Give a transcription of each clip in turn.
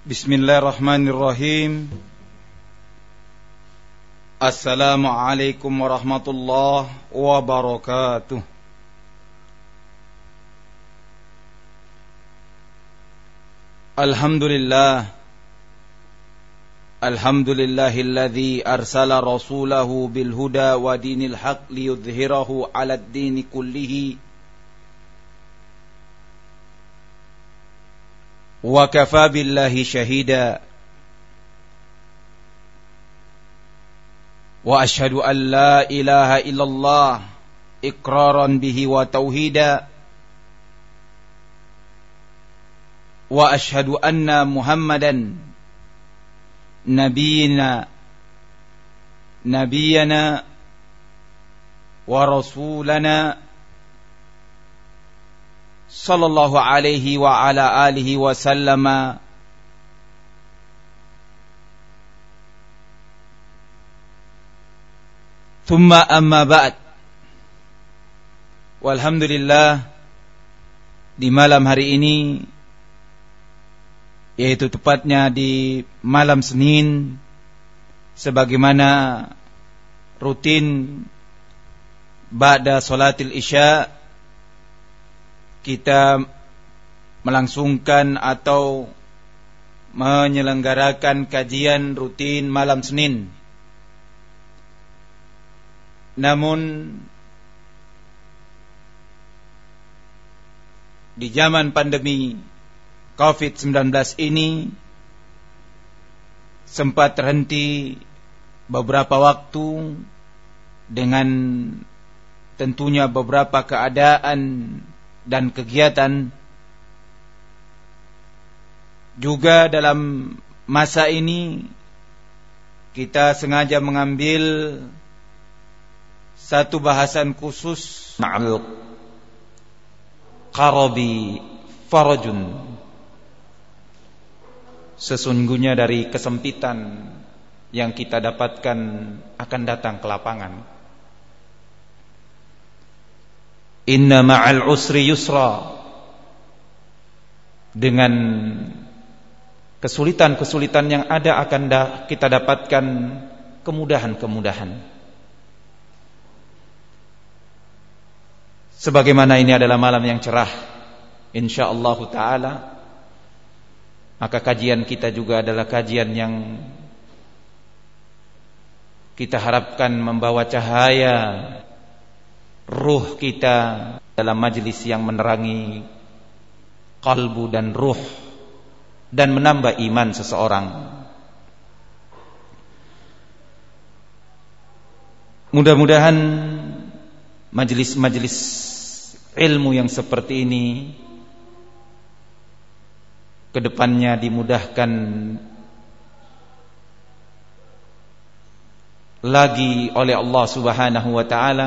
Bismillahirrahmanirrahim. Assalamualaikum warahmatullahi wabarakatuh. Alhamdulillahilladzi arsala rasulahu bil huda wa dinil haq liyudhhirahu 'alad dini kullihi wa kafa billahi shahida. Wa ashhadu an la ilaha illallah iqraran bihi wa tauhida. Wa ashhadu anna Muhammadan nabiyana wa rasulana sallallahu alaihi wa ala alihi wa sallama. Thumma amma ba'd. Walhamdulillah, di malam hari ini, yaitu tepatnya di malam Senin, sebagaimana rutin ba'da salatil isya, kita melangsungkan atau menyelenggarakan kajian rutin malam Senin. Namun di zaman pandemi COVID-19 ini sempat terhenti beberapa waktu dengan tentunya beberapa keadaan dan kegiatan. Juga dalam masa ini kita sengaja mengambil satu bahasan khusus, ma'al qarabi farajun. Sesungguhnya dari kesempitan yang kita dapatkan akan datang ke lapangan. Inna ma'al usri yusra. Dengan kesulitan-kesulitan yang ada akan kita dapatkan kemudahan-kemudahan. Sebagaimana ini adalah malam yang cerah, insyaallah ta'ala, maka kajian kita juga adalah kajian yang kita harapkan membawa cahaya ruh kita dalam majelis yang menerangi kalbu dan ruh dan menambah iman seseorang. Mudah-mudahan majelis-majelis ilmu yang seperti ini kedepannya dimudahkan lagi oleh Allah Subhanahu wa ta'ala,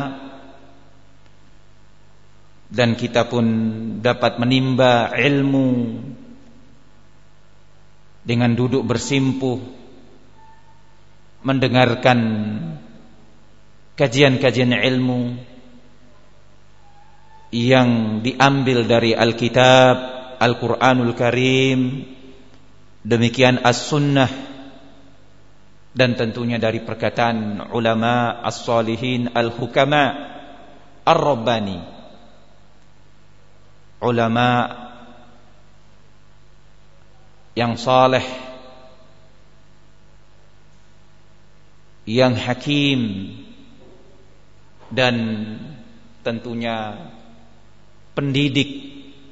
dan kita pun dapat menimba ilmu dengan duduk bersimpuh mendengarkan kajian-kajian ilmu yang diambil dari Alkitab, Al-Quranul Karim, demikian As-Sunnah, dan tentunya dari perkataan ulama as-salihin al-hukama ar-rabbani, ulama yang saleh, yang hakim, dan tentunya pendidik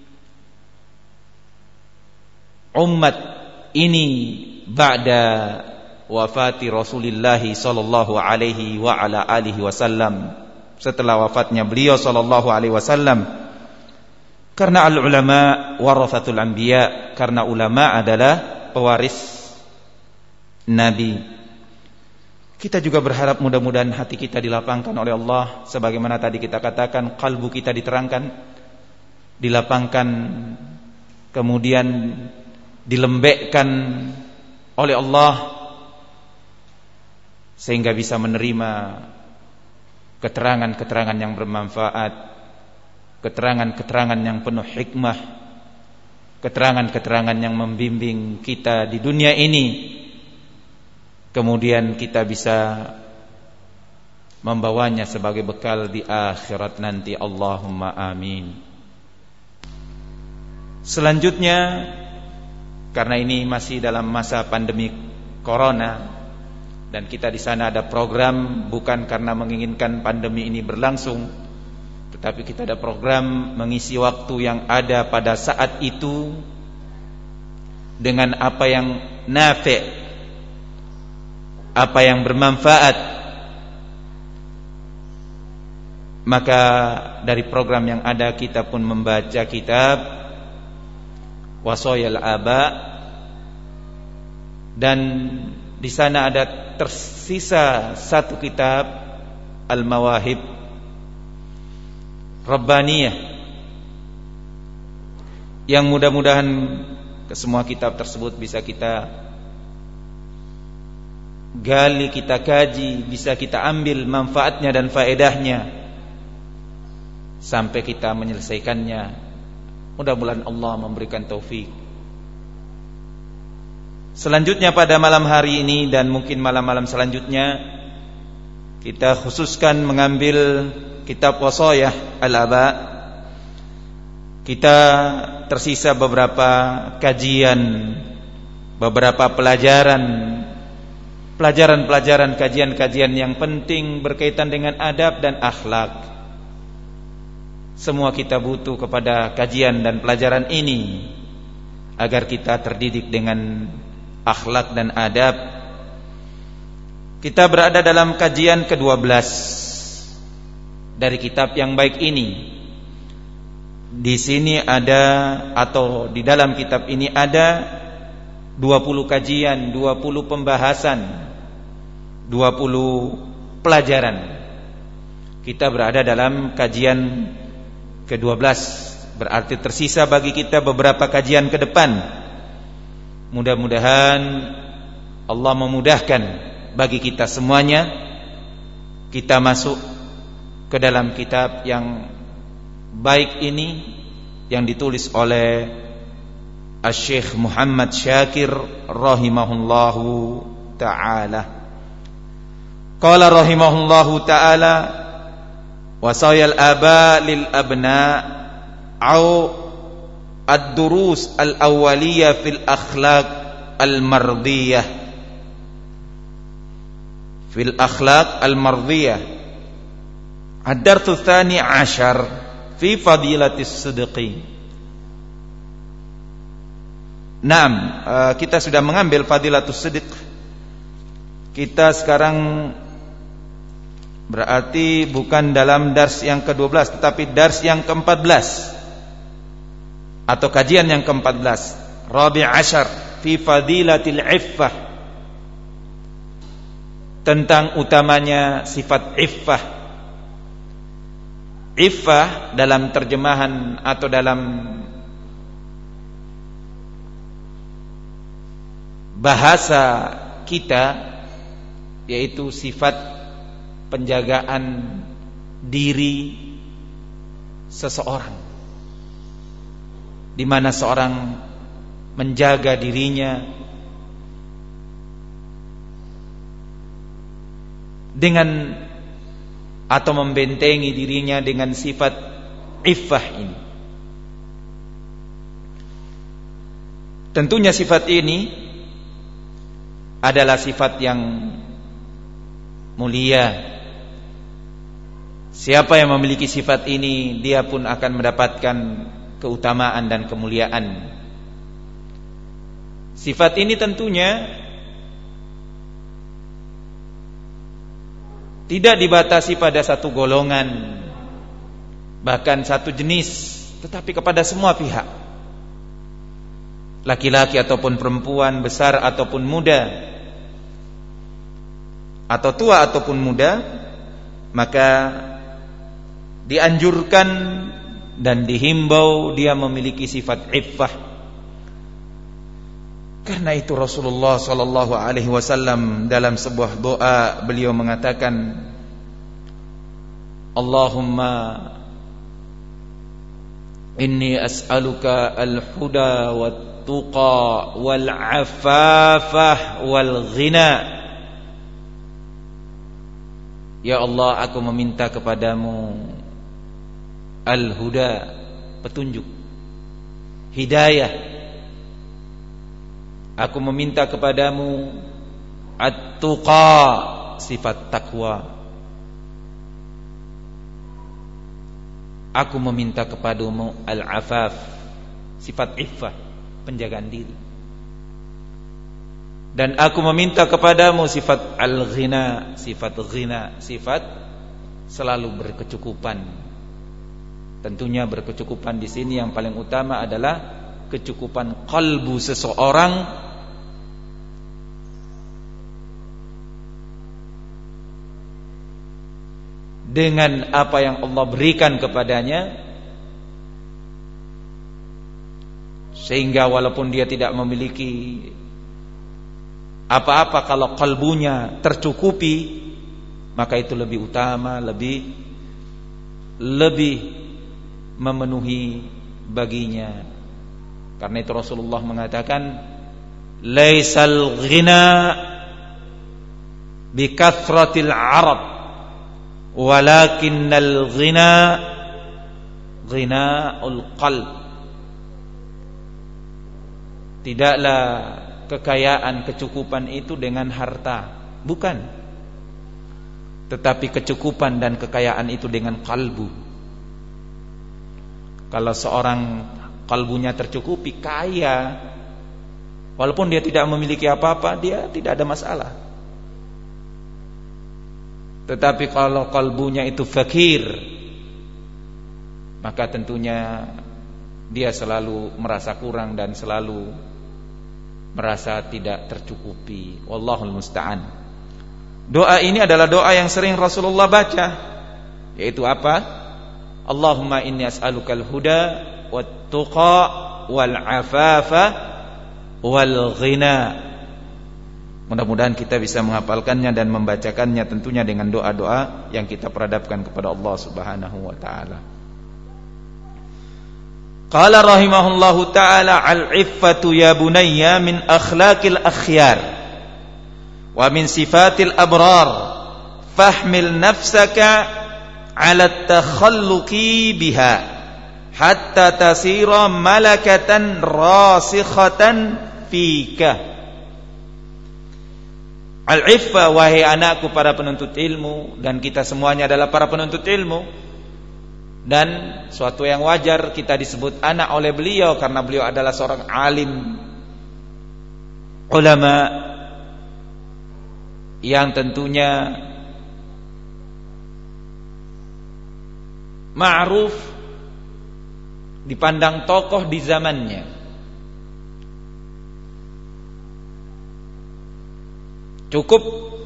umat ini ba'da wafati Rasulullah sallallahu alaihi wa ala alihi wasallam, setelah wafatnya beliau sallallahu alaihi wasallam. Karena al-ulama warathatul anbiya, karena ulama adalah pewaris nabi. Kita juga berharap mudah-mudahan hati kita dilapangkan oleh Allah, sebagaimana tadi kita katakan, kalbu kita diterangkan, dilapangkan, kemudian dilembekkan oleh Allah, sehingga bisa menerima keterangan-keterangan yang bermanfaat, keterangan-keterangan yang penuh hikmah, keterangan-keterangan yang membimbing kita di dunia ini, kemudian kita bisa membawanya sebagai bekal di akhirat nanti. Allahumma amin. Selanjutnya, karena ini masih dalam masa pandemi corona dan kita di sana ada program bukan karena menginginkan pandemi ini berlangsung, tetapi kita ada program mengisi waktu yang ada pada saat itu dengan apa yang nafi', apa yang bermanfaat. Maka dari program yang ada kita pun membaca kitab Wasayal Aba, dan di sana ada tersisa satu kitab Al-Mawahib Rabbaniyah, yang mudah-mudahan ke semua kitab tersebut bisa kita gali, kita kaji, bisa kita ambil manfaatnya dan faedahnya sampai kita menyelesaikannya. Mudah-mudahan Allah memberikan taufik. Selanjutnya pada malam hari ini dan mungkin malam-malam selanjutnya, kita khususkan mengambil kitab Wasayah Al-Aba. Kita tersisa beberapa kajian, beberapa pelajaran-pelajaran, kajian-kajian yang penting berkaitan dengan adab dan akhlak. Semua kita butuh kepada kajian dan pelajaran ini agar kita terdidik dengan akhlak dan adab. Kita berada dalam kajian ke-12 dari kitab yang baik ini. Di sini ada, atau di dalam kitab ini ada 20 kajian, 20 pembahasan, 20 pelajaran. Kita berada dalam kajian ke-12, berarti tersisa bagi kita beberapa kajian ke depan. Mudah-mudahan Allah memudahkan bagi kita semuanya, kita masuk ke dalam kitab yang baik ini yang ditulis oleh Asy-Syaikh Muhammad Syakir rahimahullahu ta'ala. Qala rahimahullahu ta'ala, Wasayal aba lil abna au ad-durus al-awwaliyah fil akhlaq al-mardiyah. Fil akhlaq al-mardiyah. Ad-darsu tsani 'ashar fi fadilatis sidqi. Naam, kita sudah mengambil fadilatus sidq. Kita sekarang berarti bukan dalam dars yang ke-12, tetapi dars yang ke-14 atau kajian yang ke-14. Rabi' ashar fi fadilatil iffah, tentang utamanya sifat iffah. Iffah dalam terjemahan atau dalam bahasa kita yaitu sifat penjagaan diri seseorang, di mana seorang menjaga dirinya dengan atau membentengi dirinya dengan sifat iffah ini. Tentunya sifat ini adalah sifat yang mulia. Siapa yang memiliki sifat ini, dia pun akan mendapatkan keutamaan dan kemuliaan. Sifat ini tentunya tidak dibatasi pada satu golongan, bahkan satu jenis, tetapi kepada semua pihak, laki-laki ataupun perempuan, besar ataupun muda, atau tua ataupun muda, maka dianjurkan dan dihimbau dia memiliki sifat iffah. Karena itu Rasulullah sallallahu alaihi wasallam dalam sebuah doa beliau mengatakan, Allahumma Inni as'aluka al-huda wat-tuqa wal-'afafah wal-ghina. Ya Allah, aku meminta kepadamu al-huda, petunjuk, hidayah. Aku meminta kepadamu at-tuqa, sifat takwa. Aku meminta kepadamu al-afaf, sifat iffah, penjagaan diri. Dan aku meminta kepadamu sifat al-ghina, sifat selalu berkecukupan. Tentunya berkecukupan di sini yang paling utama adalah kecukupan qalbu seseorang dengan apa yang Allah berikan kepadanya, sehingga walaupun dia tidak memiliki apa-apa, kalau kalbunya tercukupi, maka itu lebih utama, lebih memenuhi baginya. Karena itu Rasulullah mengatakan, laisal ghina bikathratil arad, walakinnal ghina ghinaul qalb. Tidaklah kekayaan, kecukupan itu dengan harta, bukan. Tetapi kecukupan dan kekayaan itu dengan kalbu. Kalau seorang kalbunya tercukupi, kaya, walaupun dia tidak memiliki apa-apa, dia tidak ada masalah. Tetapi kalau kalbunya itu fakir, maka tentunya dia selalu merasa kurang dan selalu merasa tidak tercukupi. Wallahul musta'an. Doa ini adalah doa yang sering Rasulullah baca, yaitu apa? Allahumma inni as'alukal huda wat-tuqa wal-'afafa wal-ghina. Mudah-mudahan kita bisa menghafalkannya dan membacakannya, tentunya dengan doa-doa yang kita peradabkan kepada Allah Subhanahu wa taala. Qala rahimahullahu ta'ala, al-iffatu ya bunayya min akhlaqil akhyar wa min sifatil abrar, fahmil nafsaka ala at-takhalluqi biha hatta tasira malakatan rasikhatan fika. Al-iffah, wahai anakku para penuntut ilmu, dan kita semuanya adalah para penuntut ilmu, dan suatu yang wajar kita disebut anak oleh beliau karena beliau adalah seorang alim, ulama yang tentunya ma'ruf, dipandang tokoh di zamannya. Cukup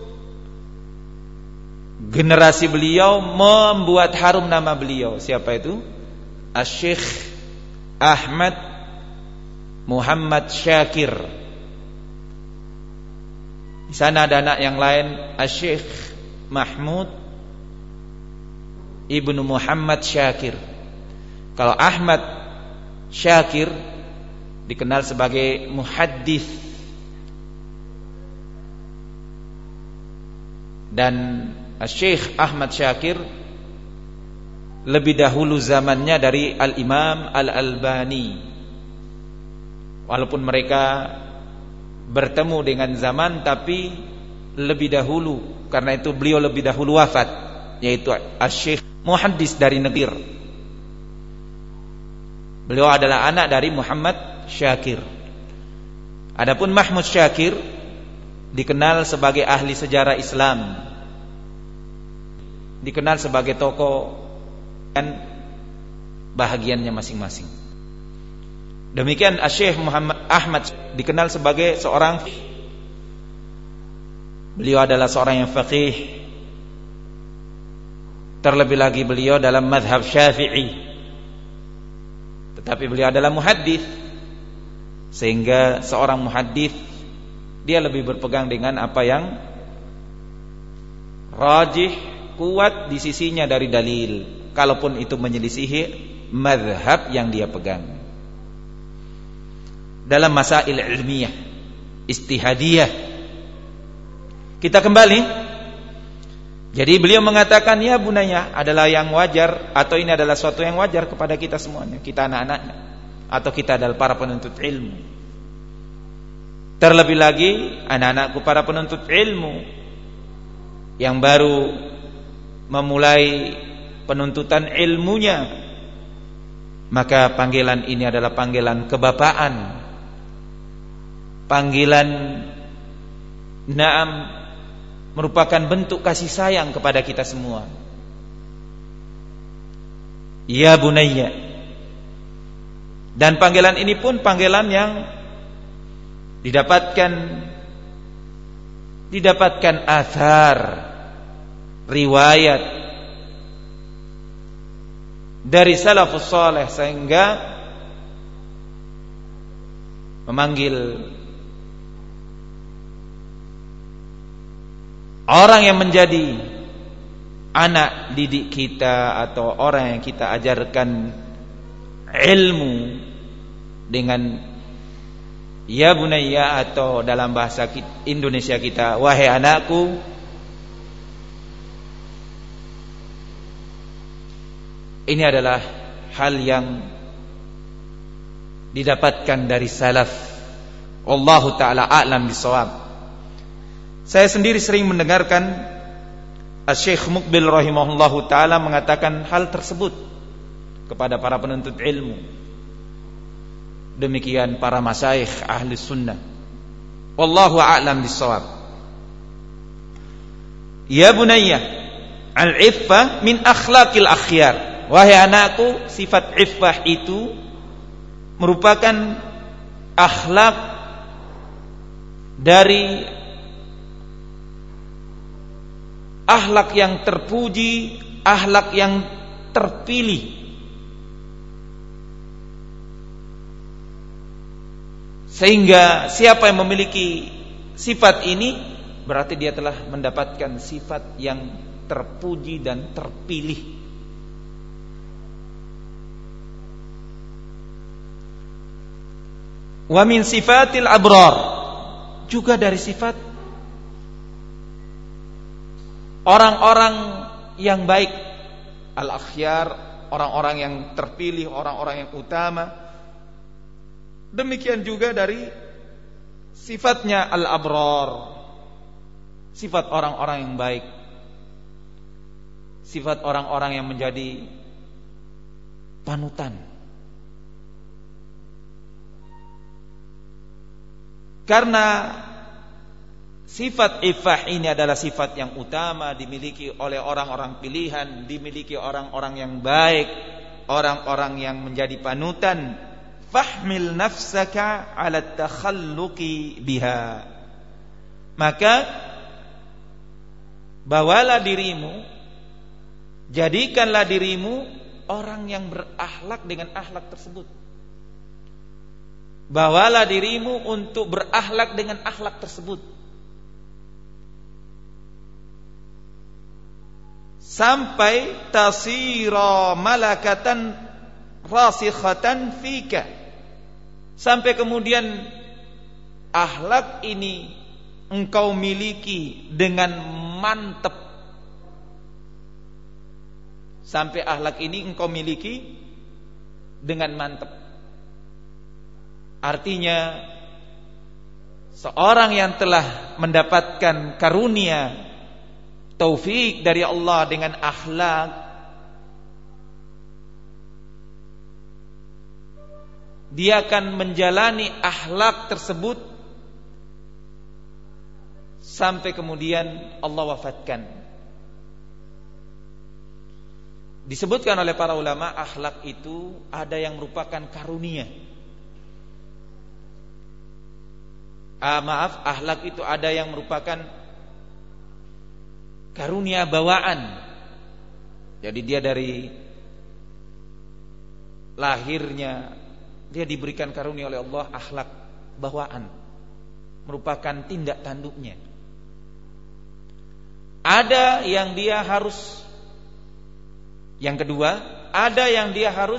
generasi beliau membuat harum nama beliau. Siapa itu? Asy-Syaikh Ahmad Muhammad Syakir. Di sana ada anak yang lain, Asy-Syaikh Mahmud Ibnu Muhammad Syakir. Kalau Ahmad Syakir dikenal sebagai muhaddits, dan Syekh Ahmad Syakir lebih dahulu zamannya dari Al-Imam Al-Albani. Walaupun mereka bertemu dengan zaman, tapi lebih dahulu, karena itu beliau lebih dahulu wafat, yaitu Syekh muhaddits dari Negir. Beliau adalah anak dari Muhammad Syakir. Adapun Mahmud Syakir dikenal sebagai ahli sejarah Islam, dikenal sebagai tokoh dan bahagiannya masing-masing. Demikian Syekh Muhammad Ahmad dikenal sebagai seorang, beliau adalah seorang yang faqih. Terlebih lagi beliau dalam mazhab Syafi'i, tetapi beliau adalah muhaddits, sehingga seorang muhaddits dia lebih berpegang dengan apa yang rajih, kuat di sisinya dari dalil. Kalaupun itu menyelisihi mazhab yang dia pegang. Dalam masail ilmiah, istihadiyah. Kita kembali. Jadi beliau mengatakan, ya bunaya, adalah yang wajar, atau ini adalah suatu yang wajar kepada kita semuanya, kita anak-anaknya, atau kita adalah para penuntut ilmu. Terlebih lagi anak-anakku para penuntut ilmu yang baru memulai penuntutan ilmunya, maka panggilan ini adalah panggilan kebapaan, panggilan na'am, merupakan bentuk kasih sayang kepada kita semua. Ya bunayya. Dan panggilan ini pun panggilan yang didapatkan athar, riwayat dari salafus saleh, sehingga memanggil orang yang menjadi anak didik kita atau orang yang kita ajarkan ilmu dengan ya bunayya, atau dalam bahasa Indonesia kita, wahai anakku. Ini adalah hal yang didapatkan dari salaf. Wallahu ta'ala a'lam bishawab. Saya sendiri sering mendengarkan Syekh Muqbil rahimahullahu ta'ala mengatakan hal tersebut kepada para penuntut ilmu. Demikian para masyayikh ahli sunnah. Wallahu a'lam bishawab. Ya bunayya, al-iffah min akhlaqil akhyar. Wahai anakku, sifat iffah itu merupakan akhlak dari akhlak yang terpuji, akhlak yang terpilih. Sehingga siapa yang memiliki sifat ini, berarti dia telah mendapatkan sifat yang terpuji dan terpilih. Wa min sifatil abrar, juga dari sifat orang-orang yang baik, al-akhyar, orang-orang yang terpilih, orang-orang yang utama. Demikian juga dari sifatnya al-abrar, sifat orang-orang yang baik, sifat orang-orang yang menjadi panutan. Karena sifat iffah ini adalah sifat yang utama, dimiliki oleh orang-orang pilihan, dimiliki orang-orang yang baik, orang-orang yang menjadi panutan. Fahmil nafsaka ala takhalluqi biha. Maka bawalah dirimu, jadikanlah dirimu orang yang berakhlak dengan akhlak tersebut. Bawalah dirimu untuk berakhlak dengan akhlak tersebut, sampai tasira malakatan rasikhatan fika, sampai kemudian akhlak ini engkau miliki dengan mantap, sampai akhlak ini engkau miliki dengan mantap. Artinya seorang yang telah mendapatkan karunia taufik dari Allah dengan akhlak, dia akan menjalani akhlak tersebut sampai kemudian Allah wafatkan. Disebutkan oleh para ulama, akhlak itu ada yang merupakan karunia. Akhlak itu ada yang merupakan karunia bawaan. Jadi dia dari lahirnya dia diberikan karunia oleh Allah akhlak bawaan, merupakan tindak tanduknya. Ada yang dia harus, yang kedua, ada yang dia harus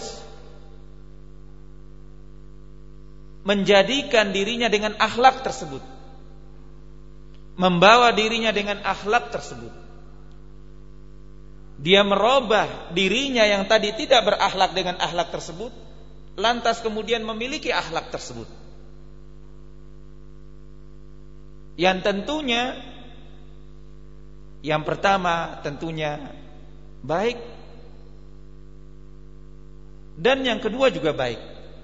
menjadikan dirinya dengan akhlak tersebut, membawa dirinya dengan akhlak tersebut. Dia merubah dirinya yang tadi tidak berakhlak dengan akhlak tersebut, lantas kemudian memiliki akhlak tersebut, yang tentunya yang pertama tentunya baik, dan yang kedua juga baik.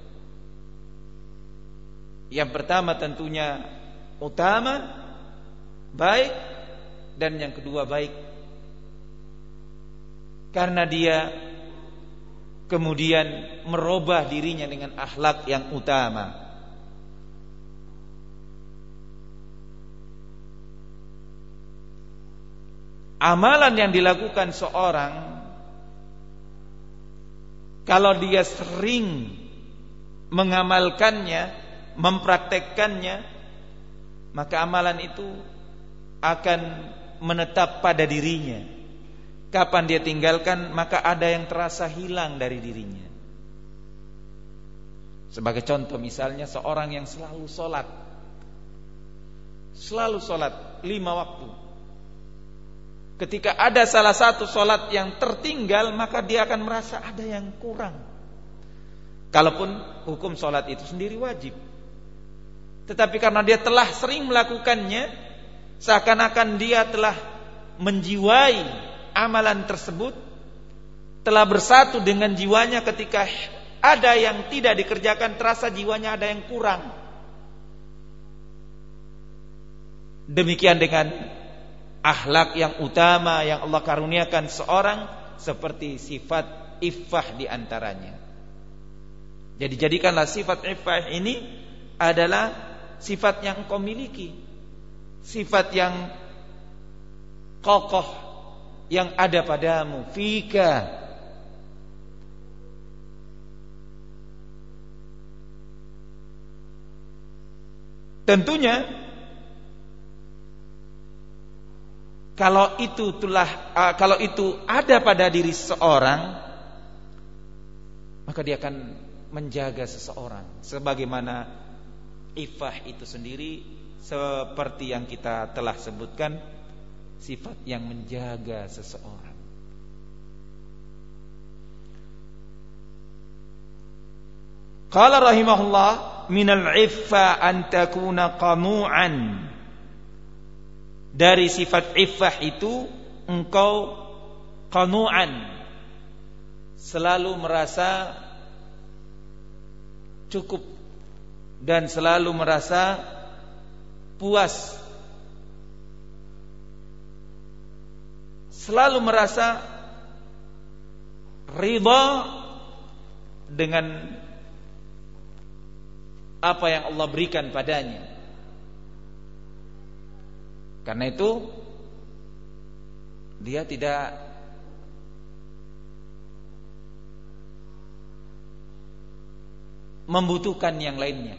Yang pertama tentunya utama, baik, dan yang kedua baik, karena dia kemudian merubah dirinya dengan akhlak yang utama. Amalan yang dilakukan seorang, kalau dia sering mengamalkannya, mempraktekkannya, maka amalan itu akan menetap pada dirinya. Kapan dia tinggalkan, maka ada yang terasa hilang dari dirinya. Sebagai contoh misalnya seorang yang selalu sholat 5 waktu. Ketika ada salah satu sholat yang tertinggal, maka dia akan merasa ada yang kurang. Kalaupun hukum sholat itu sendiri wajib, tetapi karena dia telah sering melakukannya, seakan-akan dia telah menjiwai amalan tersebut, telah bersatu dengan jiwanya. Ketika ada yang tidak dikerjakan, terasa jiwanya ada yang kurang. Demikian dengan akhlak yang utama yang Allah karuniakan seorang, seperti sifat iffah diantaranya. Jadi jadikanlah sifat iffah ini adalah sifat yang engkau miliki, sifat yang kokoh yang ada padamu, fika. Tentunya kalau itu ada pada diri seseorang, maka dia akan menjaga seseorang. Sebagaimana iffah itu sendiri, seperti yang kita telah sebutkan, sifat yang menjaga seseorang. Qala rahimahullah, minal iffa an takuna qanu'an. Dari sifat iffah itu engkau qanu'an, selalu merasa cukup dan selalu merasa puas, selalu merasa ridha dengan apa yang Allah berikan padanya. Karena itu dia tidak membutuhkan yang lainnya.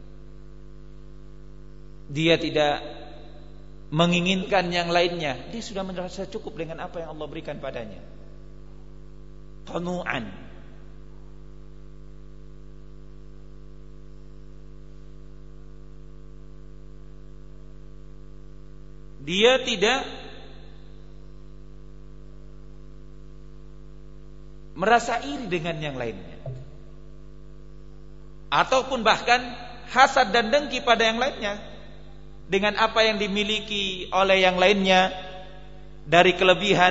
Dia tidak menginginkan yang lainnya. Dia sudah merasa cukup dengan apa yang Allah berikan padanya. Qanu'an. Dia tidak merasa iri dengan yang lainnya, ataupun bahkan hasad dan dengki pada yang lainnya dengan apa yang dimiliki oleh yang lainnya dari kelebihan.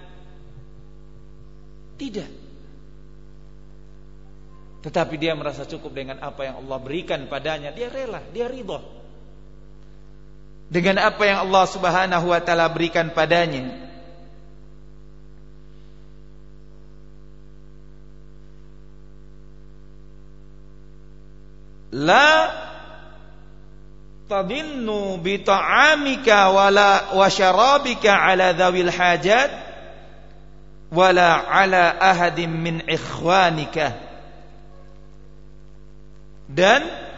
Tidak. Tetapi dia merasa cukup dengan apa yang Allah berikan padanya. Dia rela, dia ridha dengan apa yang Allah Subhanahu wa ta'ala berikan padanya. La tadinnu bi ta'amika wa syarabika ala dhawil hajat wala ala ahadin min ikhwanika. Dan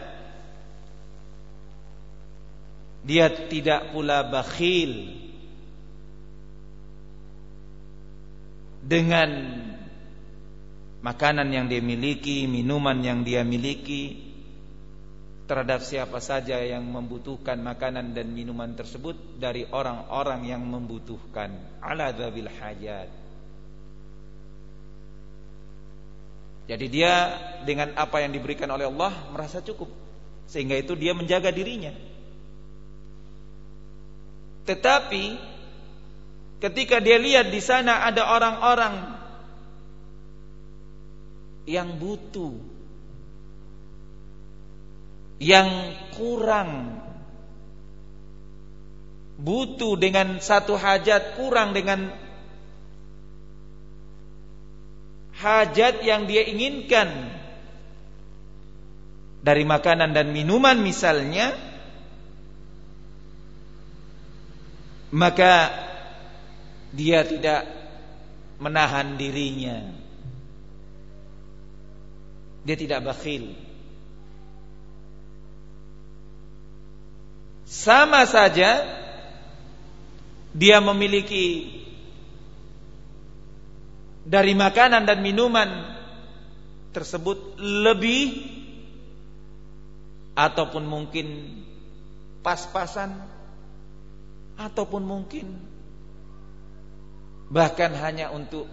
dia tidak pula bakhil dengan makanan yang dia miliki, minuman yang dia miliki, terhadap siapa saja yang membutuhkan makanan dan minuman tersebut dari orang-orang yang membutuhkan, ala dzabil hajat. Jadi dia dengan apa yang diberikan oleh Allah merasa cukup, sehingga itu dia menjaga dirinya. Tetapi ketika dia lihat di sana ada orang-orang yang butuh, yang kurang, butuh dengan satu hajat, kurang dengan hajat yang dia inginkan dari makanan dan minuman misalnya, maka dia tidak menahan dirinya, dia tidak bakhil. Sama saja dia memiliki dari makanan dan minuman tersebut lebih, ataupun mungkin pas-pasan, ataupun mungkin bahkan hanya untuk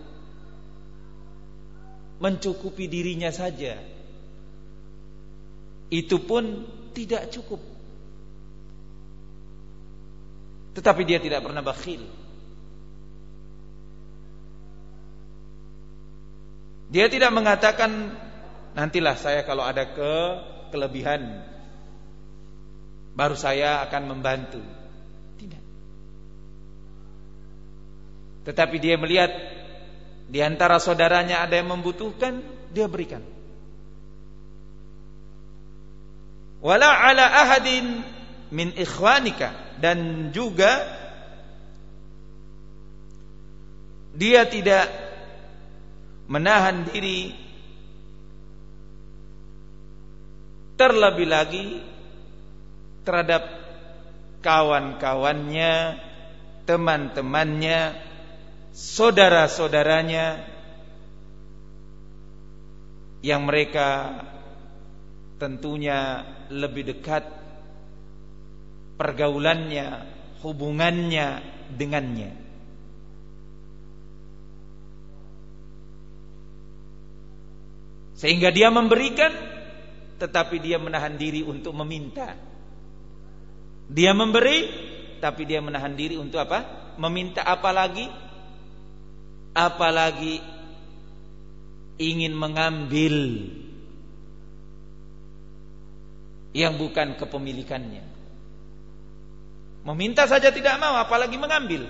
mencukupi dirinya saja, itu pun tidak cukup. Tetapi dia tidak pernah bakhil. Dia tidak mengatakan, nantilah saya kalau ada kelebihan baru saya akan membantu. Tidak. Tetapi dia melihat di antara saudaranya ada yang membutuhkan, dia berikan. Wala ala ahadin min ikhwanika, dan juga dia tidak menahan diri terlebih lagi terhadap kawan-kawannya, teman-temannya, saudara-saudaranya yang mereka tentunya lebih dekat pergaulannya, hubungannya dengannya. Sehingga dia memberikan, tetapi dia menahan diri untuk meminta. Dia memberi, tapi dia menahan diri untuk apa? Meminta. Apalagi ingin mengambil yang bukan kepemilikannya. Meminta saja tidak mau, apalagi mengambil.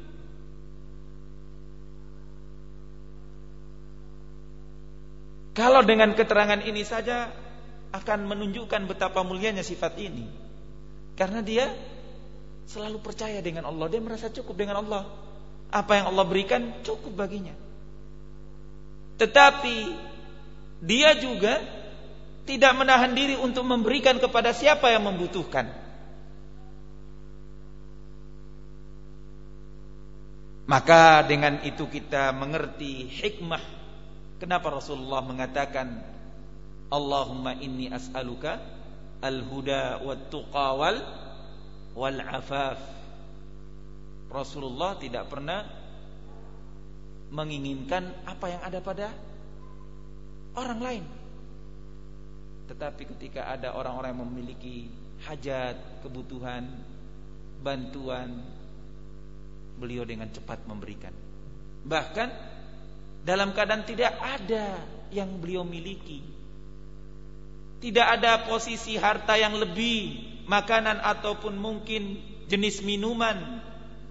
Kalau dengan keterangan ini saja akan menunjukkan betapa mulianya sifat ini. Karena dia selalu percaya dengan Allah, dia merasa cukup dengan Allah. Apa yang Allah berikan cukup baginya. Tetapi dia juga tidak menahan diri untuk memberikan kepada siapa yang membutuhkan. Maka dengan itu kita mengerti hikmah kenapa Rasulullah mengatakan Allahumma inni as'aluka al-huda wat-tuqa wal afaf. Rasulullah tidak pernah menginginkan apa yang ada pada orang lain. Tetapi ketika ada orang-orang yang memiliki hajat, kebutuhan, bantuan, beliau dengan cepat memberikan. Bahkan dalam keadaan tidak ada yang beliau miliki, tidak ada posisi harta yang lebih, makanan ataupun mungkin jenis minuman.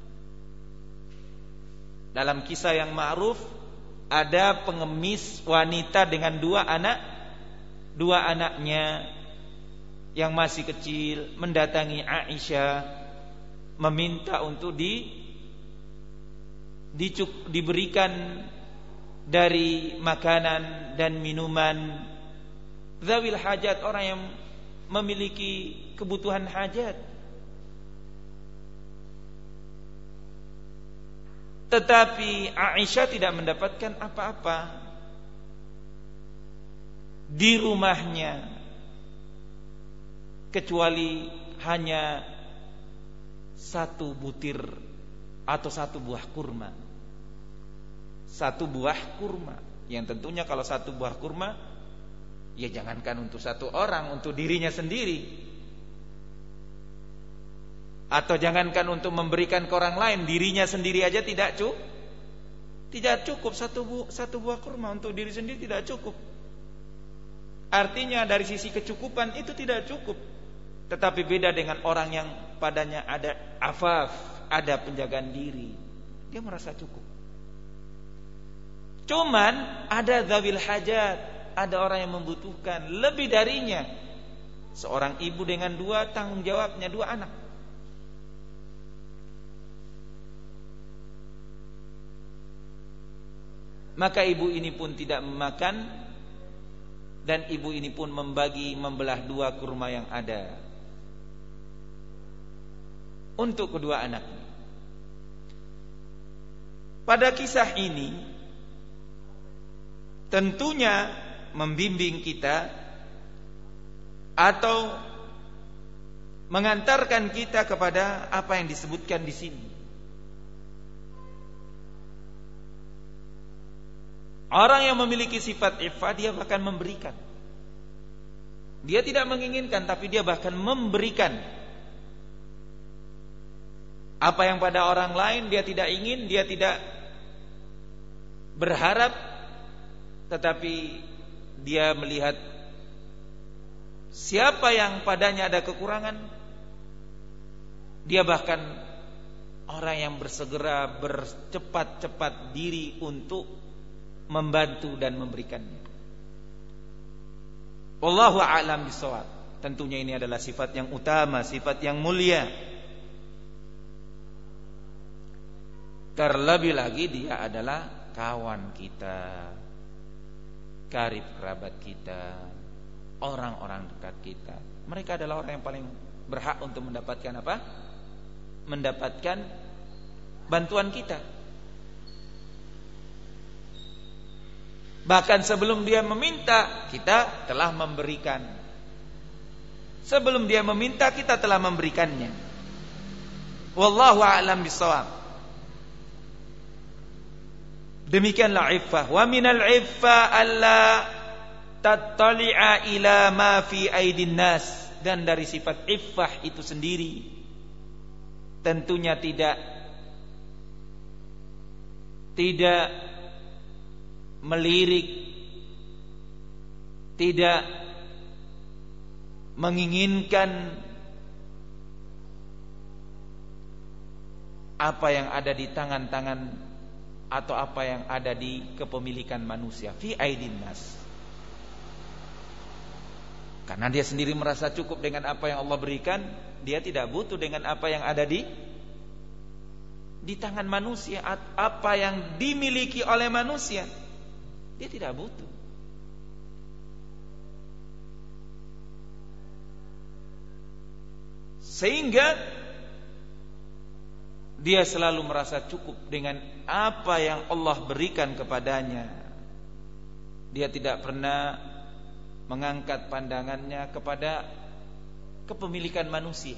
Dalam kisah yang ma'ruf, ada pengemis wanita dengan dua anaknya yang masih kecil mendatangi Aisyah, meminta untuk diberikan dari makanan dan minuman zawil hajat, orang yang memiliki kebutuhan hajat. Tetapi Aisyah tidak mendapatkan apa-apa. di rumahnya kecuali hanya satu butir atau satu buah kurma. Satu buah kurma, yang tentunya kalau satu buah kurma, ya jangankan untuk satu orang, untuk dirinya sendiri, atau jangankan untuk memberikan ke orang lain, dirinya sendiri aja tidak cukup. Satu buah kurma untuk diri sendiri tidak cukup. Artinya dari sisi kecukupan itu tidak cukup. Tetapi beda dengan orang yang padanya ada afaf, ada penjagaan diri, dia merasa cukup. Cuman ada dzawil hajat, ada orang yang membutuhkan lebih darinya. Seorang ibu dengan dua tanggung jawabnya, dua anak. Maka ibu ini pun tidak memakan, dan ibu ini pun membelah dua kurma yang ada untuk kedua anaknya. Pada kisah ini tentunya membimbing kita atau mengantarkan kita kepada apa yang disebutkan di sini. Orang yang memiliki sifat iffah, dia bahkan memberikan. Dia tidak menginginkan, tapi dia bahkan memberikan. Apa yang pada orang lain dia tidak ingin, dia tidak berharap, tetapi dia melihat siapa yang padanya ada kekurangan, dia bahkan orang yang bersegera bercepat-cepat diri untuk membantu dan memberikannya. Wallahu a'lam bishawab. Tentunya ini adalah sifat yang utama, sifat yang mulia. Terlebih lagi dia adalah kawan kita, karib kerabat kita, orang-orang dekat kita. Mereka adalah orang yang paling berhak untuk mendapatkan apa? Mendapatkan bantuan kita. Bahkan sebelum dia meminta, kita telah memberikan. Sebelum dia meminta, kita telah memberikannya. Wallahu a'lam bishawab. Demikianlah iffah. Wa minal iffah alla tattali'a ila ma fi aidin nas. Dan dari sifat iffah itu sendiri, tentunya tidak melirik, tidak menginginkan apa yang ada di tangan-tangan atau apa yang ada di kepemilikan manusia, fi aidin nas. Karena dia sendiri merasa cukup dengan apa yang Allah berikan, dia tidak butuh dengan apa yang ada di tangan manusia, apa yang dimiliki oleh manusia. Dia tidak butuh. Sehingga dia selalu merasa cukup dengan apa yang Allah berikan kepadanya. Dia tidak pernah mengangkat pandangannya kepada kepemilikan manusia.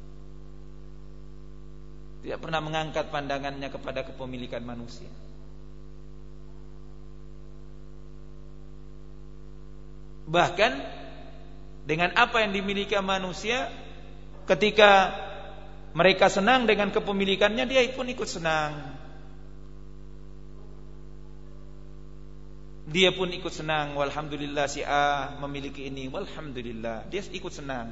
Tidak pernah mengangkat pandangannya kepada kepemilikan manusia. Bahkan dengan apa yang dimiliki manusia, ketika mereka senang dengan kepemilikannya, dia pun ikut senang. Dia pun ikut senang. Walhamdulillah si A memiliki ini, walhamdulillah, dia ikut senang.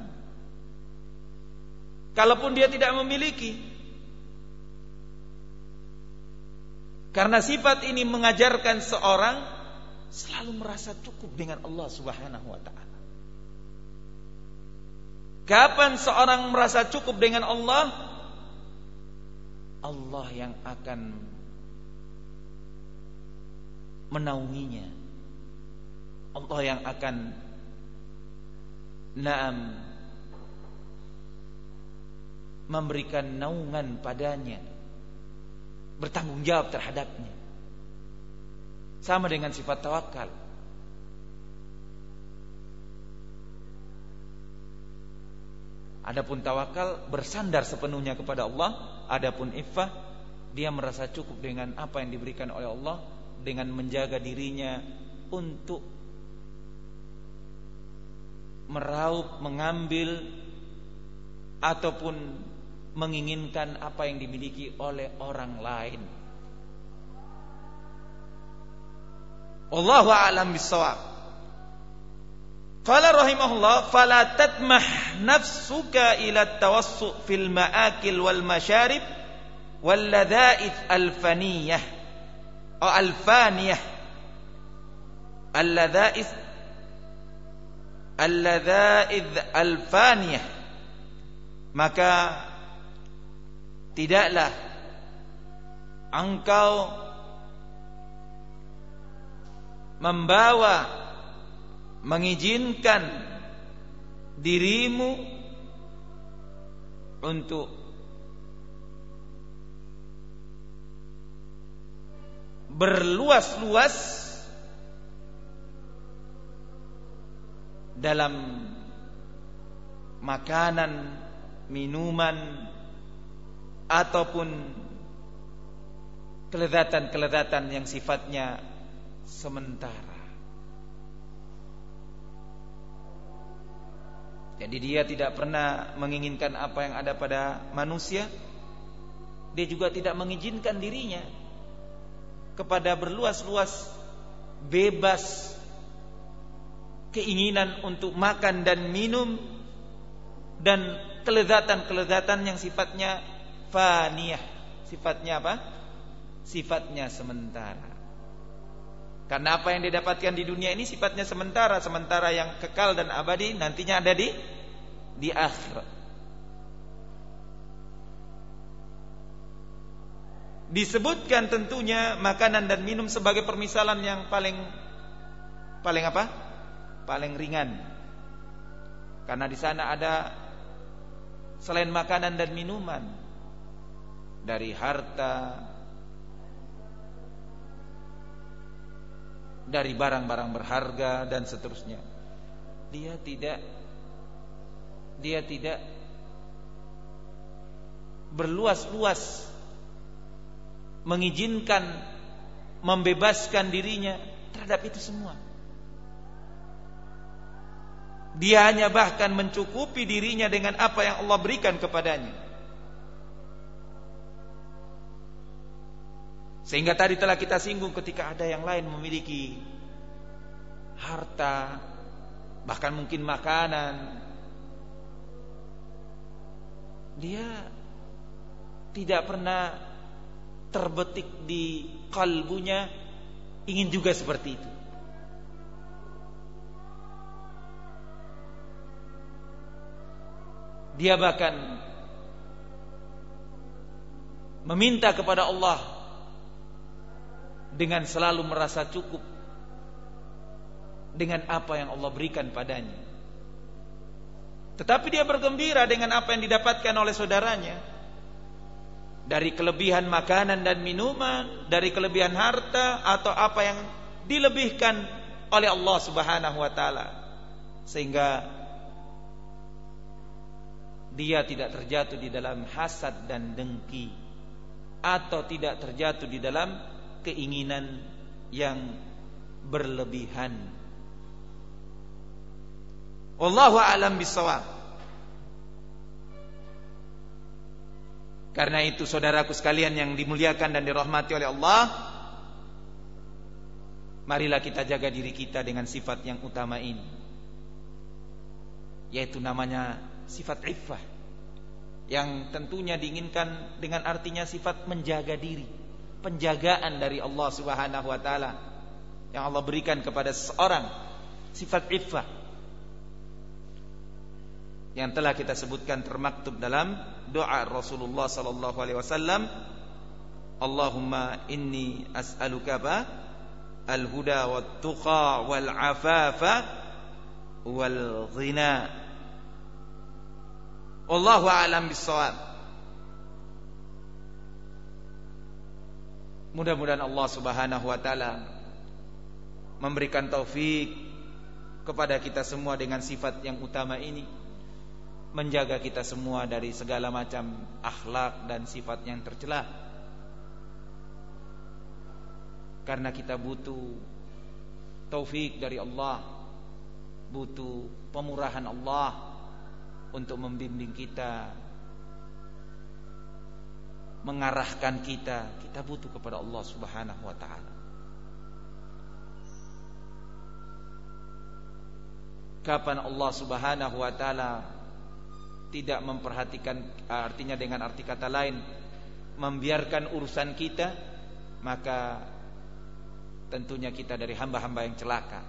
Kalaupun dia tidak memiliki, karena sifat ini mengajarkan seorang selalu merasa cukup dengan Allah Subhanahu wa ta'ala. Kapan seorang merasa cukup dengan Allah? Allah yang akan menaunginya. Allah yang akan memberikan naungan padanya, bertanggung jawab terhadapnya. Sama dengan sifat tawakal. Adapun tawakal bersandar sepenuhnya kepada Allah. Adapun iffah, dia merasa cukup dengan apa yang diberikan oleh Allah, dengan menjaga dirinya untuk meraup, mengambil ataupun menginginkan apa yang dimiliki oleh orang lain. Wallahu a'lam bissawab. Qala rahimahullah, fala tatmah nafsuka ila tawassu' fil ma'akil wal masyarib wal ladza'ith al faniyah atau al faniyah. Al ladza'ith al faniyah. Maka tidaklah engkau mengizinkan dirimu untuk berluas-luas dalam makanan, minuman ataupun kelezatan-kelezatan yang sifatnya sementara. Jadi dia tidak pernah menginginkan apa yang ada pada manusia. Dia juga tidak mengizinkan dirinya kepada berluas-luas, bebas keinginan untuk makan dan minum dan kelezatan-kelezatan yang sifatnya faniyah. Sifatnya apa? Sifatnya sementara. Karena apa yang didapatkan di dunia ini sifatnya sementara, sementara yang kekal dan abadi nantinya ada di akhirat. Disebutkan tentunya makanan dan minum sebagai permisalan yang paling apa? Paling ringan. Karena di sana ada selain makanan dan minuman, dari harta, dari barang-barang berharga dan seterusnya. Dia tidak berluas-luas mengizinkan, membebaskan dirinya terhadap itu semua. Dia hanya bahkan mencukupi dirinya dengan apa yang Allah berikan kepadanya. Sehingga tadi telah kita singgung, ketika ada yang lain memiliki harta, bahkan mungkin makanan, dia tidak pernah terbetik di kalbunya ingin juga seperti itu. Dia bahkan meminta kepada Allah dengan selalu merasa cukup dengan apa yang Allah berikan padanya. Tetapi dia bergembira dengan apa yang didapatkan oleh saudaranya, dari kelebihan makanan dan minuman, dari kelebihan harta, atau apa yang dilebihkan oleh Allah Subhanahu wa taala, sehingga dia tidak terjatuh di dalam hasad dan dengki, atau tidak terjatuh di dalam keinginan yang berlebihan. Wallahu a'lam bissawab. Karena itu saudaraku sekalian yang dimuliakan dan dirahmati oleh Allah, marilah kita jaga diri kita dengan sifat yang utama ini, yaitu namanya sifat iffah, yang tentunya diinginkan dengan artinya sifat menjaga diri, penjagaan dari Allah Subhanahu wa taala yang Allah berikan kepada seseorang, sifat iffah yang telah kita sebutkan termaktub dalam doa Rasulullah sallallahu alaihi wasallam, Allahumma inni as'aluka al-huda wat tuqa wal afafa wal ghina. Wallahu a'lam bissawab. Mudah-mudahan Allah Subhanahu wa taala memberikan taufik kepada kita semua dengan sifat yang utama ini, menjaga kita semua dari segala macam akhlak dan sifat yang tercela. Karena kita butuh taufik dari Allah, butuh pemurahan Allah untuk membimbing kita, mengarahkan kita. Kita butuh kepada Allah Subhanahu wa ta'ala. Kapan Allah Subhanahu wa ta'ala tidak memperhatikan, artinya dengan arti kata lain, membiarkan urusan kita, maka tentunya kita dari hamba-hamba yang celaka.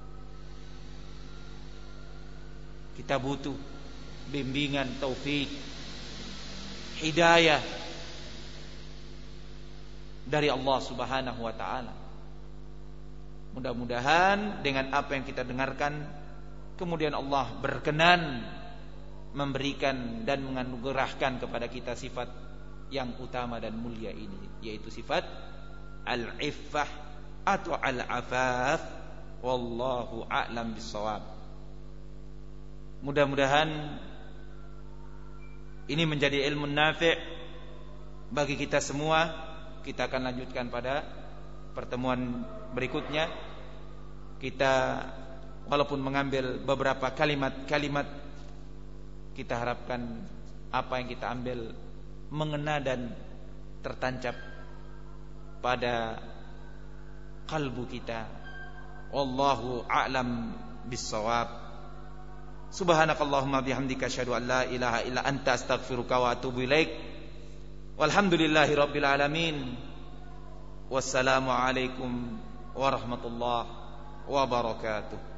Kita butuh bimbingan, taufik, hidayah dari Allah Subhanahu wa ta'ala. Mudah-mudahan dengan apa yang kita dengarkan, kemudian Allah berkenan memberikan dan menganugerahkan kepada kita sifat yang utama dan mulia ini, yaitu sifat al-iffah atau al-afaf. Wallahu a'lam bissawab. Mudah-mudahan ini menjadi ilmu nafi' bagi kita semua. Kita akan lanjutkan pada pertemuan berikutnya. Kita walaupun mengambil beberapa kalimat-kalimat, kita harapkan apa yang kita ambil mengena dan tertancap pada kalbu kita. Wallahu a'lam bissawab. Subhanakallahumma bihamdika asyhadu an la ilaha illa anta astaghfiruka wa atubu ilaik. Walhamdulillahi rabbil alamin. Wassalamu alaikum warahmatullahi wabarakatuh.